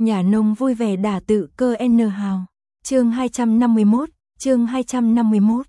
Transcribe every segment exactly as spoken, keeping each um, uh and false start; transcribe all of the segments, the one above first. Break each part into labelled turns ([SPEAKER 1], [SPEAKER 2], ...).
[SPEAKER 1] Nhà nông vui vẻ đả tự cơ N hào. Chương hai trăm năm mươi mốt, chương hai trăm năm mươi mốt.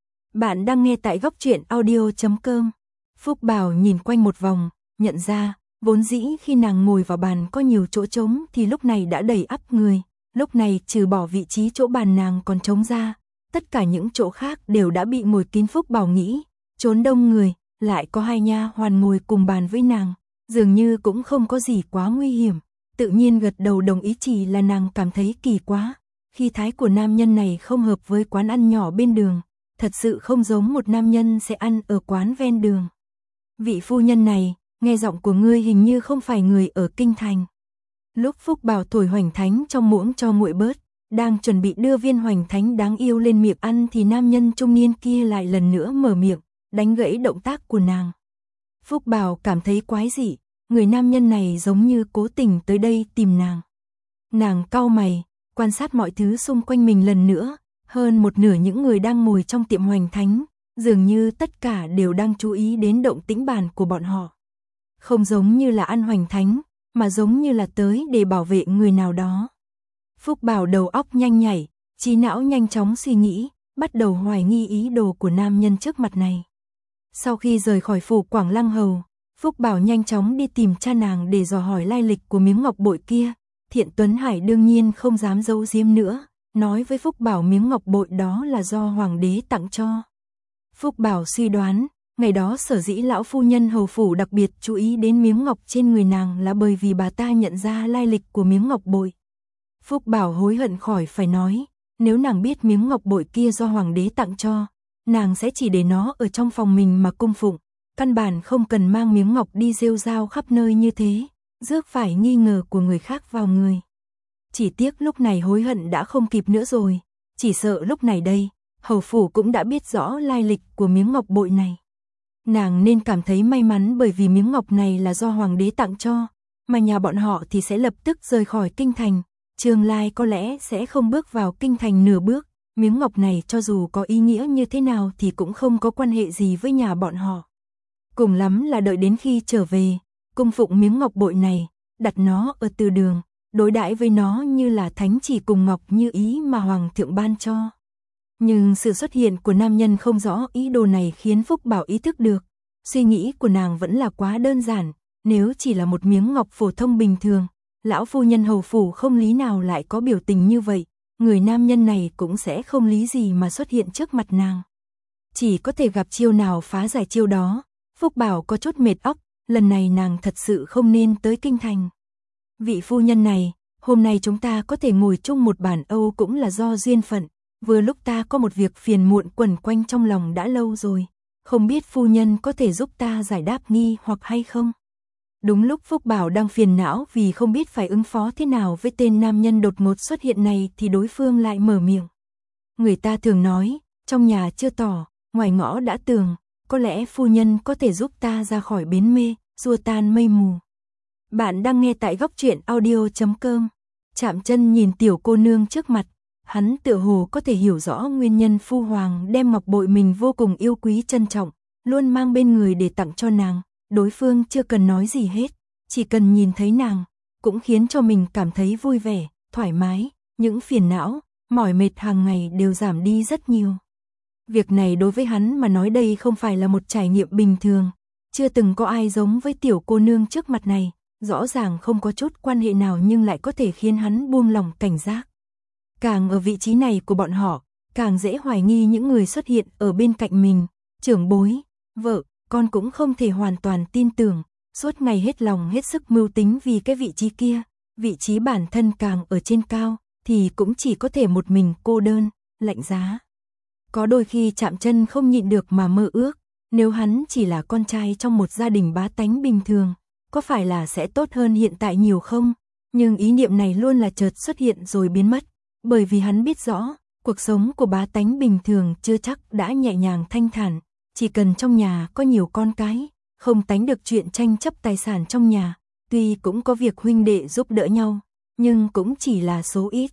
[SPEAKER 1] Bạn đang nghe tại góc truyện audio chấm com. Phúc Bảo nhìn quanh một vòng, nhận ra, vốn dĩ khi nàng ngồi vào bàn có nhiều chỗ trống thì lúc này đã đầy ắp người, lúc này trừ bỏ vị trí chỗ bàn nàng còn trống ra, tất cả những chỗ khác đều đã bị ngồi kín. Phúc Bảo nghĩ, trốn đông người, lại có hai nha hoàn ngồi cùng bàn với nàng, dường như cũng không có gì quá nguy hiểm, tự nhiên gật đầu đồng ý. Chỉ là nàng cảm thấy kỳ quá, khi thái của nam nhân này không hợp với quán ăn nhỏ bên đường, thật sự không giống một nam nhân sẽ ăn ở quán ven đường. Vị phu nhân này, nghe giọng của ngươi hình như không phải người ở kinh thành. Lúc Phúc Bảo thổi hoành thánh trong muỗng cho nguội bớt, đang chuẩn bị đưa viên hoành thánh đáng yêu lên miệng ăn thì nam nhân trung niên kia lại lần nữa mở miệng, đánh gãy động tác của nàng. Phúc Bảo cảm thấy quái dị, người nam nhân này giống như cố tình tới đây tìm nàng. Nàng cau mày, quan sát mọi thứ xung quanh mình lần nữa, hơn một nửa những người đang ngồi trong tiệm hoành thánh, dường như tất cả đều đang chú ý đến động tĩnh bàn của bọn họ. Không giống như là ăn hoành thánh, mà giống như là tới để bảo vệ người nào đó. Phúc Bảo đầu óc nhanh nhảy, trí não nhanh chóng suy nghĩ, bắt đầu hoài nghi ý đồ của nam nhân trước mặt này. Sau khi rời khỏi phủ Quảng Lăng Hầu, Phúc Bảo nhanh chóng đi tìm cha nàng để dò hỏi lai lịch của miếng ngọc bội kia. Thiện Tuấn Hải đương nhiên không dám giấu giếm nữa, nói với Phúc Bảo miếng ngọc bội đó là do hoàng đế tặng cho. Phúc Bảo suy đoán, ngày đó sở dĩ lão phu nhân hầu phủ đặc biệt chú ý đến miếng ngọc trên người nàng là bởi vì bà ta nhận ra lai lịch của miếng ngọc bội. Phúc Bảo hối hận khỏi phải nói, nếu nàng biết miếng ngọc bội kia do hoàng đế tặng cho, nàng sẽ chỉ để nó ở trong phòng mình mà cung phụng, căn bản không cần mang miếng ngọc đi rêu rao khắp nơi như thế, rước phải nghi ngờ của người khác vào người. Chỉ tiếc lúc này hối hận đã không kịp nữa rồi, chỉ sợ lúc này đây, hầu phủ cũng đã biết rõ lai lịch của miếng ngọc bội này. Nàng nên cảm thấy may mắn bởi vì miếng ngọc này là do hoàng đế tặng cho, mà nhà bọn họ thì sẽ lập tức rời khỏi kinh thành, tương lai có lẽ sẽ không bước vào kinh thành nửa bước, miếng ngọc này cho dù có ý nghĩa như thế nào thì cũng không có quan hệ gì với nhà bọn họ. Cùng lắm là đợi đến khi trở về, cung phụng miếng ngọc bội này, đặt nó ở từ đường, đối đãi với nó như là thánh chỉ cùng ngọc như ý mà hoàng thượng ban cho. Nhưng sự xuất hiện của nam nhân không rõ ý đồ này khiến Phúc Bảo ý thức được, suy nghĩ của nàng vẫn là quá đơn giản, nếu chỉ là một miếng ngọc phổ thông bình thường, lão phu nhân hầu phủ không lý nào lại có biểu tình như vậy, người nam nhân này cũng sẽ không lý gì mà xuất hiện trước mặt nàng. Chỉ có thể gặp chiêu nào phá giải chiêu đó. Phúc Bảo có chút mệt óc, lần này nàng thật sự không nên tới kinh thành. Vị phu nhân này, hôm nay chúng ta có thể ngồi chung một bàn Âu cũng là do duyên phận, vừa lúc ta có một việc phiền muộn quẩn quanh trong lòng đã lâu rồi, không biết phu nhân có thể giúp ta giải đáp nghi hoặc hay không? Đúng lúc Phúc Bảo đang phiền não vì không biết phải ứng phó thế nào với tên nam nhân đột ngột xuất hiện này thì đối phương lại mở miệng. Người ta thường nói, trong nhà chưa tỏ, ngoài ngõ đã tường, có lẽ phu nhân có thể giúp ta ra khỏi bến mê, xua tan mây mù. Bạn đang nghe tại góc truyện audio chấm com. Chạm Chân nhìn tiểu cô nương trước mặt, hắn tựa hồ có thể hiểu rõ nguyên nhân phu hoàng đem ngọc bội mình vô cùng yêu quý trân trọng, luôn mang bên người để tặng cho nàng. Đối phương chưa cần nói gì hết, chỉ cần nhìn thấy nàng, cũng khiến cho mình cảm thấy vui vẻ, thoải mái, những phiền não, mỏi mệt hàng ngày đều giảm đi rất nhiều. Việc này đối với hắn mà nói đây không phải là một trải nghiệm bình thường, chưa từng có ai giống với tiểu cô nương trước mặt này, rõ ràng không có chút quan hệ nào nhưng lại có thể khiến hắn buông lòng cảnh giác. Càng ở vị trí này của bọn họ, càng dễ hoài nghi những người xuất hiện ở bên cạnh mình, trưởng bối, vợ, con cũng không thể hoàn toàn tin tưởng, suốt ngày hết lòng hết sức mưu tính vì cái vị trí kia, vị trí bản thân càng ở trên cao, thì cũng chỉ có thể một mình cô đơn, lạnh giá. Có đôi khi Chạm Chân không nhịn được mà mơ ước, nếu hắn chỉ là con trai trong một gia đình bá tánh bình thường, có phải là sẽ tốt hơn hiện tại nhiều không? Nhưng ý niệm này luôn là chợt xuất hiện rồi biến mất, bởi vì hắn biết rõ, cuộc sống của bá tánh bình thường chưa chắc đã nhẹ nhàng thanh thản, chỉ cần trong nhà có nhiều con cái, không tánh được chuyện tranh chấp tài sản trong nhà, tuy cũng có việc huynh đệ giúp đỡ nhau, nhưng cũng chỉ là số ít.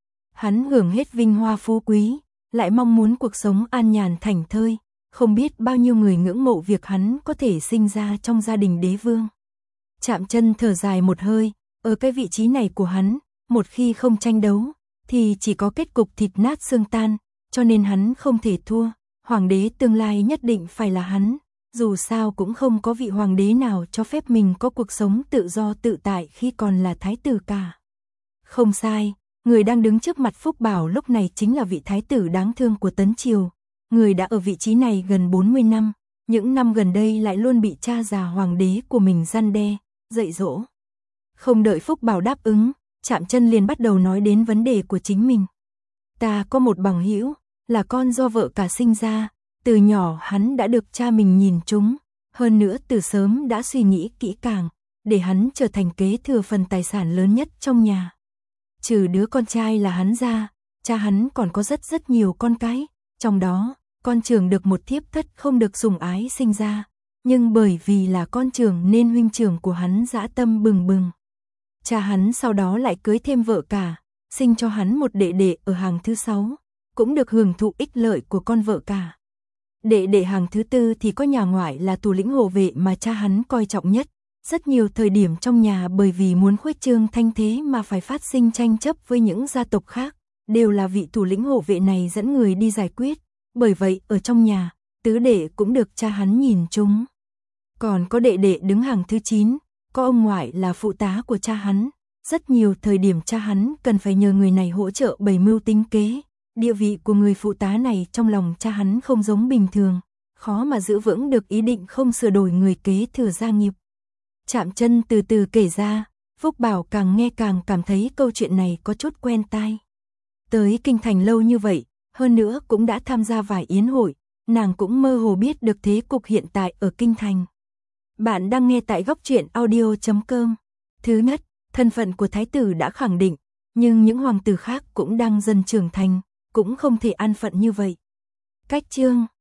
[SPEAKER 1] Hắn hưởng hết vinh hoa phú quý, lại mong muốn cuộc sống an nhàn thảnh thơi, không biết bao nhiêu người ngưỡng mộ việc hắn có thể sinh ra trong gia đình đế vương. Chạm Chân thở dài một hơi, ở cái vị trí này của hắn, một khi không tranh đấu, thì chỉ có kết cục thịt nát xương tan, cho nên hắn không thể thua, hoàng đế tương lai nhất định phải là hắn, dù sao cũng không có vị hoàng đế nào cho phép mình có cuộc sống tự do tự tại khi còn là thái tử cả. Không sai, người đang đứng trước mặt Phúc Bảo lúc này chính là vị thái tử đáng thương của Tấn Triều, người đã ở vị trí này gần bốn mươi năm, những năm gần đây lại luôn bị cha già hoàng đế của mình răn đe, dạy dỗ. Không đợi Phúc Bảo đáp ứng, Trạm Chân liền bắt đầu nói đến vấn đề của chính mình. Ta có một bằng hữu, là con do vợ cả sinh ra, từ nhỏ hắn đã được cha mình nhìn trúng, hơn nữa từ sớm đã suy nghĩ kỹ càng, để hắn trở thành kế thừa phần tài sản lớn nhất trong nhà. Trừ đứa con trai là hắn ra, cha hắn còn có rất rất nhiều con cái, trong đó, con trưởng được một thiếp thất không được sủng ái sinh ra, nhưng bởi vì là con trưởng nên huynh trưởng của hắn dã tâm bừng bừng. Cha hắn sau đó lại cưới thêm vợ cả, sinh cho hắn một đệ đệ ở hàng thứ sáu, cũng được hưởng thụ ích lợi của con vợ cả. Đệ đệ hàng thứ tư thì có nhà ngoại là thủ lĩnh hộ vệ mà cha hắn coi trọng nhất. Rất nhiều thời điểm trong nhà bởi vì muốn khuếch trương thanh thế mà phải phát sinh tranh chấp với những gia tộc khác, đều là vị thủ lĩnh hộ vệ này dẫn người đi giải quyết. Bởi vậy ở trong nhà, tứ đệ cũng được cha hắn nhìn trúng. Còn có đệ đệ đứng hàng thứ chín, có ông ngoại là phụ tá của cha hắn. Rất nhiều thời điểm cha hắn cần phải nhờ người này hỗ trợ bày mưu tính kế. Địa vị của người phụ tá này trong lòng cha hắn không giống bình thường, khó mà giữ vững được ý định không sửa đổi người kế thừa gia nghiệp. Trạm Chân từ từ kể ra, Phúc Bảo càng nghe càng cảm thấy câu chuyện này có chút quen tai. Tới kinh thành lâu như vậy, hơn nữa cũng đã tham gia vài yến hội, nàng cũng mơ hồ biết được thế cục hiện tại ở kinh thành. Bạn đang nghe tại góc truyện audio chấm com. Thứ nhất, thân phận của thái tử đã khẳng định, nhưng những hoàng tử khác cũng đang dần trưởng thành, cũng không thể an phận như vậy. Cách chương